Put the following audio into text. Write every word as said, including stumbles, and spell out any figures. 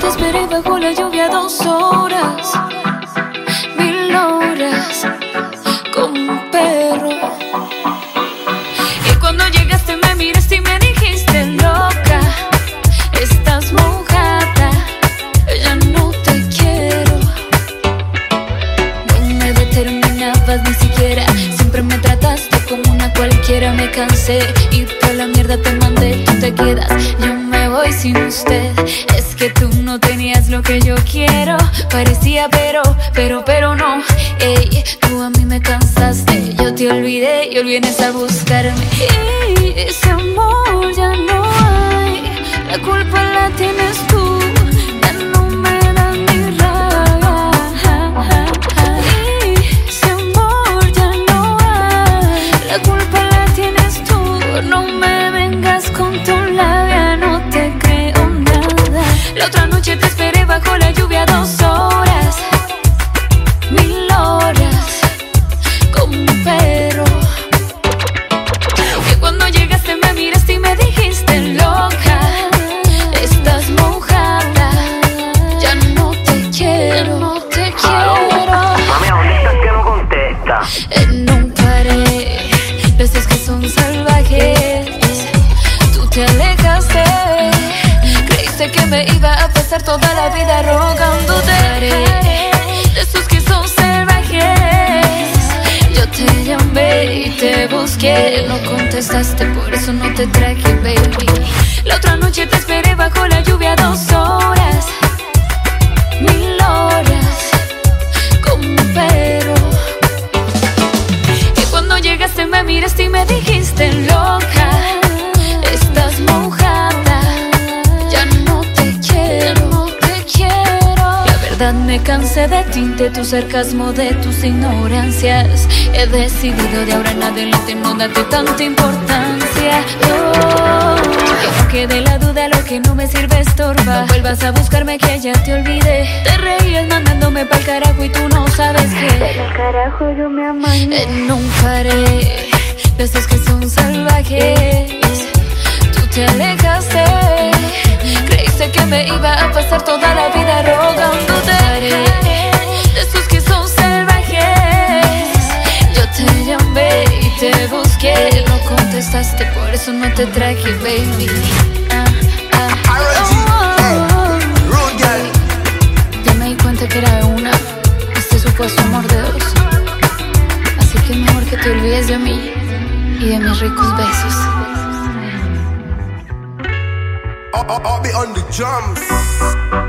te esperé bajo la lluvia dos horas, mil horas, como un perro. Y cuando llegaste me miraste y me dijiste loca, estás mojada, ya no te quiero. No me determinabas ni siquiera, siempre me trataste como una cualquiera. Me cansé y por la mierda te mandé, tú te quedas, yo me voy sin usted. Es que tú no tenías lo que yo quiero, parecía pero, pero, pero no. Ey, tú a mí me cansaste, yo te olvidé y hoy vienes a buscarme. Y ese amor ya no hay, la culpa la tienes tú, ya no me das ni rabia. Y ese amor ya no hay, la culpa la tienes tú, no me vengas con tu labia, no te creo nada. La otra noche te esperé bajo la lluvia dos horas, mil horas, como un perro. Y cuando llegaste me miraste y me dijiste loca, estás mojada, ya no te quiero, no te quiero. Mami, ¿dónde estás que no contesta? En un paré, de esos que son salvajes, tú te alejaste, creíste que me iba a pasar toda la vida rogándote. De esos que son salvajes, yo te llamé y te busqué, no contestaste, por eso no te traje, baby. La otra noche te esperé bajo la lluvia dos horas, mil horas, como un perro. Y cuando llegaste me miraste y me dijiste loca, estás mojada, ya no te quiero, no te quiero. La verdad me cansé de ti, de tu sarcasmo, de tus ignorancias. He decidido de ahora en adelante no darte tanta importancia. Oh, que no quede la duda, lo que no me sirve estorba. No vuelvas a buscarme que ya te olvidé. Te reías mandándome pa'l carajo y tú no sabes que Pa'l carajo yo me amañé. en un paré, de esos que son salvajes, tú te alejaste, creíste que me iba a pasar toda la vida rogándote. De esos que son salvajes, yo te llamé y te busqué, no contestaste, por eso no te traje, baby. Ah, ah, oh, Rude girl. ya me di cuenta que era de una, este supuesto amor de dos. Así que mejor que te olvides de mí y de mis ricos besos. I'll, I'll be on the drums.